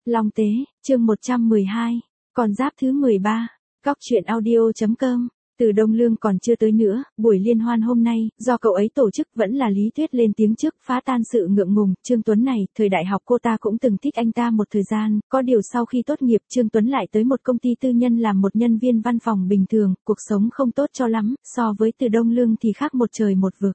Long Tế, chương 112, con giáp thứ 13, Cóc truyện audio.com. Từ Đông Lương còn chưa tới nữa, buổi liên hoan hôm nay, do cậu ấy tổ chức vẫn là Lý Tuyết lên tiếng trước phá tan sự ngượng ngùng. Trương Tuấn này, thời đại học cô ta cũng từng thích anh ta một thời gian, có điều sau khi tốt nghiệp Trương Tuấn lại tới một công ty tư nhân làm một nhân viên văn phòng bình thường, cuộc sống không tốt cho lắm, so với Từ Đông Lương thì khác một trời một vực.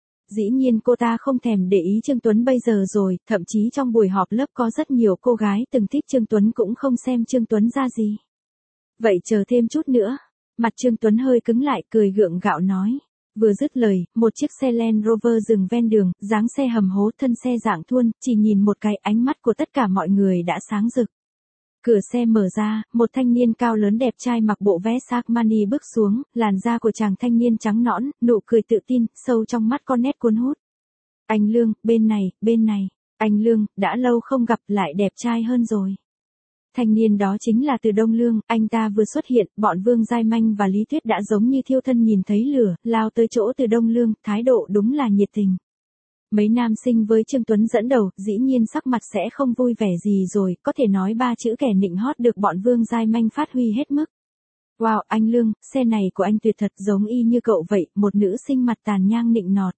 Dĩ nhiên cô ta không thèm để ý Trương Tuấn bây giờ rồi, thậm chí trong buổi họp lớp có rất nhiều cô gái từng thích Trương Tuấn cũng không xem Trương Tuấn ra gì. Vậy chờ thêm chút nữa. Mặt Trương Tuấn hơi cứng lại, cười gượng gạo nói. Vừa dứt lời, một chiếc xe Land Rover dừng ven đường, dáng xe hầm hố, thân xe dạng thuôn, chỉ nhìn một cái ánh mắt của tất cả mọi người đã sáng rực. Cửa xe mở ra, một thanh niên cao lớn đẹp trai mặc bộ vest Armani bước xuống, làn da của chàng thanh niên trắng nõn, nụ cười tự tin, sâu trong mắt có nét cuốn hút. Anh Lương, bên này, anh Lương, đã lâu không gặp lại đẹp trai hơn rồi. Thanh niên đó chính là Từ Đông Lương, anh ta vừa xuất hiện, bọn Vương Giai Manh và Lý Tuyết đã giống như thiêu thân nhìn thấy lửa, lao tới chỗ Từ Đông Lương, thái độ đúng là nhiệt tình. Mấy nam sinh với Trương Tuấn dẫn đầu, dĩ nhiên sắc mặt sẽ không vui vẻ gì rồi, có thể nói ba chữ kẻ nịnh hót được bọn Vương Giai Manh phát huy hết mức. Wow, anh Lương, xe này của anh tuyệt thật giống y như cậu vậy, một nữ sinh mặt tàn nhang nịnh nọt.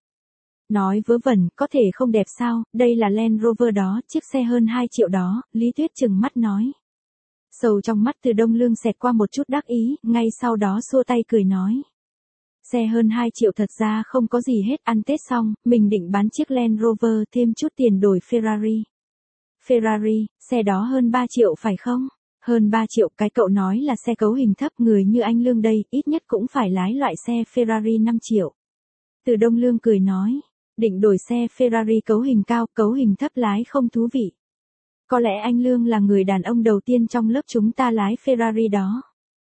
Nói vớ vẩn, có thể không đẹp sao, đây là Land Rover đó, chiếc xe hơn 2 triệu đó, Lý Tuyết trừng mắt nói. Sầu trong mắt Từ Đông Lương xẹt qua một chút đắc ý, ngay sau đó xua tay cười nói. Xe hơn 2 triệu thật ra không có gì hết, ăn Tết xong, mình định bán chiếc Land Rover thêm chút tiền đổi Ferrari. Ferrari, xe đó hơn 3 triệu phải không? Hơn 3 triệu, cái cậu nói là xe cấu hình thấp, người như anh Lương đây, ít nhất cũng phải lái loại xe Ferrari 5 triệu. Từ Đông Lương cười nói, định đổi xe Ferrari cấu hình cao, cấu hình thấp lái không thú vị. Có lẽ anh Lương là người đàn ông đầu tiên trong lớp chúng ta lái Ferrari đó.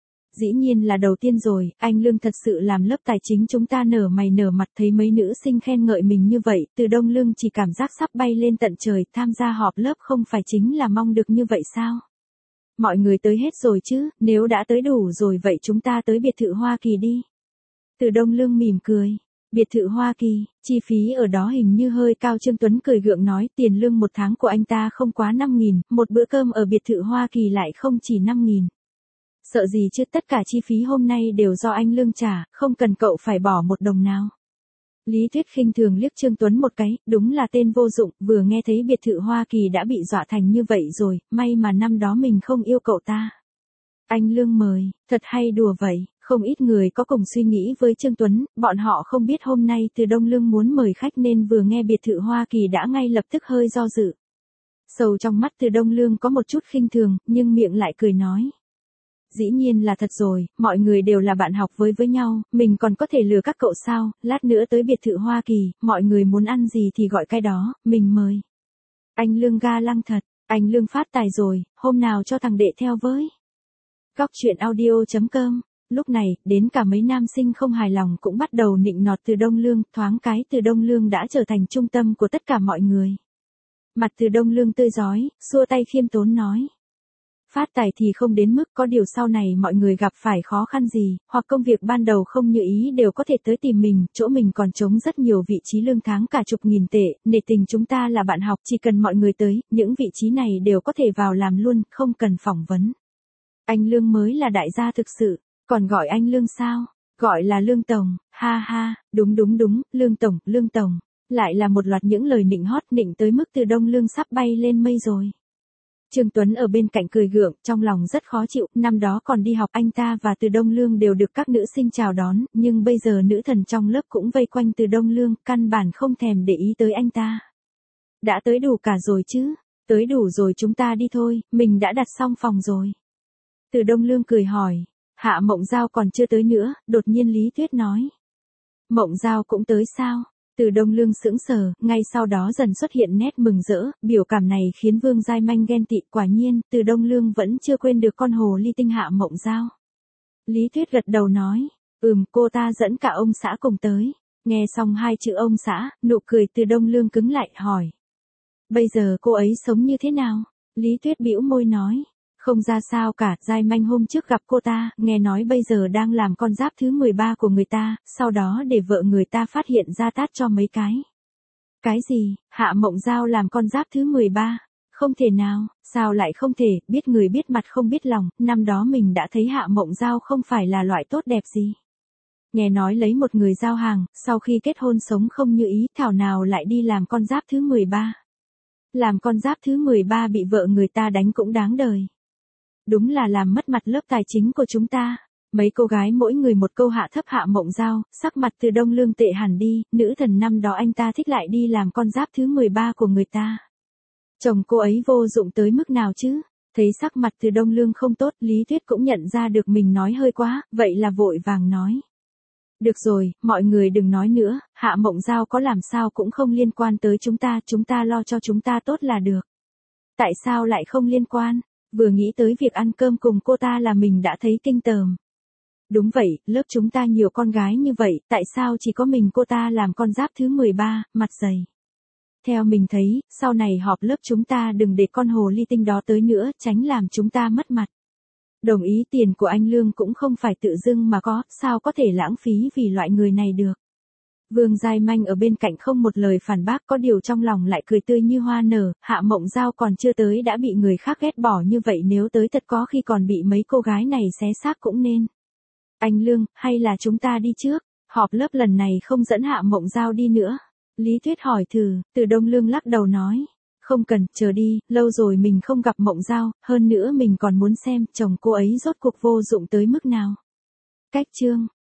Dĩ nhiên là đầu tiên rồi, anh Lương thật sự làm lớp tài chính chúng ta nở mày nở mặt, thấy mấy nữ sinh khen ngợi mình như vậy, Từ Đông Lương chỉ cảm giác sắp bay lên tận trời, tham gia họp lớp không phải chính là mong được như vậy sao? Mọi người tới hết rồi chứ, nếu đã tới đủ rồi vậy chúng ta tới biệt thự Hoa Kỳ đi. Từ Đông Lương mỉm cười. Biệt thự Hoa Kỳ, chi phí ở đó hình như hơi cao. Trương Tuấn cười gượng nói tiền lương một tháng của anh ta không quá 5.000, một bữa cơm ở biệt thự Hoa Kỳ lại không chỉ 5.000. Sợ gì chứ, tất cả chi phí hôm nay đều do anh Lương trả, không cần cậu phải bỏ một đồng nào. Lý Tuyết khinh thường liếc Trương Tuấn một cái, đúng là tên vô dụng, vừa nghe thấy biệt thự Hoa Kỳ đã bị dọa thành như vậy rồi, may mà năm đó mình không yêu cậu ta. Anh Lương mời, thật hay đùa vậy. Không ít người có cùng suy nghĩ với Trương Tuấn, bọn họ không biết hôm nay Từ Đông Lương muốn mời khách nên vừa nghe biệt thự Hoa Kỳ đã ngay lập tức hơi do dự. Sầu trong mắt Từ Đông Lương có một chút khinh thường, nhưng miệng lại cười nói. Dĩ nhiên là thật rồi, mọi người đều là bạn học với nhau, mình còn có thể lừa các cậu sao, lát nữa tới biệt thự Hoa Kỳ, mọi người muốn ăn gì thì gọi cái đó, mình mời. Anh Lương ga lăng thật, anh Lương phát tài rồi, hôm nào cho thằng đệ theo với. Cóc truyện audio.com. Lúc này, đến cả mấy nam sinh không hài lòng cũng bắt đầu nịnh nọt Từ Đông Lương, thoáng cái Từ Đông Lương đã trở thành trung tâm của tất cả mọi người. Mặt Từ Đông Lương tươi rói, xua tay khiêm tốn nói. Phát tài thì không đến mức, có điều sau này mọi người gặp phải khó khăn gì, hoặc công việc ban đầu không như ý đều có thể tới tìm mình, chỗ mình còn trống rất nhiều vị trí lương tháng cả chục nghìn tệ, nể tình chúng ta là bạn học, chỉ cần mọi người tới, những vị trí này đều có thể vào làm luôn, không cần phỏng vấn. Anh Lương mới là đại gia thực sự. Còn gọi anh Lương sao? Gọi là Lương Tổng, ha ha, đúng, Lương Tổng, lại là một loạt những lời nịnh hót nịnh tới mức Từ Đông Lương sắp bay lên mây rồi. Trương Tuấn ở bên cạnh cười gượng, trong lòng rất khó chịu, năm đó còn đi học anh ta và Từ Đông Lương đều được các nữ sinh chào đón, nhưng bây giờ nữ thần trong lớp cũng vây quanh Từ Đông Lương, căn bản không thèm để ý tới anh ta. Đã tới đủ cả rồi chứ? Tới đủ rồi chúng ta đi thôi, mình đã đặt xong phòng rồi. Từ Đông Lương cười hỏi. Hạ Mộng Giao còn chưa tới nữa, đột nhiên Lý Tuyết nói. Mộng Giao cũng tới sao? Từ Đông Lương sững sờ, ngay sau đó dần xuất hiện nét mừng rỡ, biểu cảm này khiến Vương Giai Manh ghen tị, quả nhiên, Từ Đông Lương vẫn chưa quên được con hồ ly tinh Hạ Mộng Giao. Lý Tuyết gật đầu nói, cô ta dẫn cả ông xã cùng tới. Nghe xong hai chữ ông xã, nụ cười Từ Đông Lương cứng lại, hỏi. Bây giờ cô ấy sống như thế nào? Lý Tuyết bĩu môi nói. Không ra sao cả, Giai Manh hôm trước gặp cô ta, nghe nói bây giờ đang làm con giáp thứ 13 của người ta, sau đó để vợ người ta phát hiện ra tát cho mấy cái. Cái gì, Hạ Mộng Giao làm con giáp thứ 13? Không thể nào, sao lại không thể, biết người biết mặt không biết lòng, năm đó mình đã thấy Hạ Mộng Giao không phải là loại tốt đẹp gì. Nghe nói lấy một người giao hàng, sau khi kết hôn sống không như ý, thảo nào lại đi làm con giáp thứ 13. Làm con giáp thứ 13 bị vợ người ta đánh cũng đáng đời. Đúng là làm mất mặt lớp tài chính của chúng ta. Mấy cô gái mỗi người một câu hạ thấp Hạ Mộng Giao, sắc mặt Từ Đông Lương tệ hẳn đi, nữ thần năm đó anh ta thích lại đi làm con giáp thứ 13 của người ta. Chồng cô ấy vô dụng tới mức nào chứ? Thấy sắc mặt Từ Đông Lương không tốt, Lý Tuyết cũng nhận ra được mình nói hơi quá, vậy là vội vàng nói. Được rồi, mọi người đừng nói nữa, Hạ Mộng Giao có làm sao cũng không liên quan tới chúng ta lo cho chúng ta tốt là được. Tại sao lại không liên quan? Vừa nghĩ tới việc ăn cơm cùng cô ta là mình đã thấy kinh tởm. Đúng vậy, lớp chúng ta nhiều con gái như vậy, tại sao chỉ có mình cô ta làm con giáp thứ 13, mặt dày. Theo mình thấy, sau này họp lớp chúng ta đừng để con hồ ly tinh đó tới nữa, tránh làm chúng ta mất mặt. Đồng ý tiền của anh Lương cũng không phải tự dưng mà có, sao có thể lãng phí vì loại người này được. Vương Giai Manh ở bên cạnh không một lời phản bác, có điều trong lòng lại cười tươi như hoa nở, Hạ Mộng Giao còn chưa tới đã bị người khác ghét bỏ như vậy, nếu tới thật có khi còn bị mấy cô gái này xé xác cũng nên. Anh Lương, hay là chúng ta đi trước, họp lớp lần này không dẫn Hạ Mộng Giao đi nữa. Lý Tuyết hỏi thử, Từ Đông Lương lắc đầu nói. Không cần, chờ đi, lâu rồi mình không gặp Mộng Giao, hơn nữa mình còn muốn xem chồng cô ấy rốt cuộc vô dụng tới mức nào. Cách chương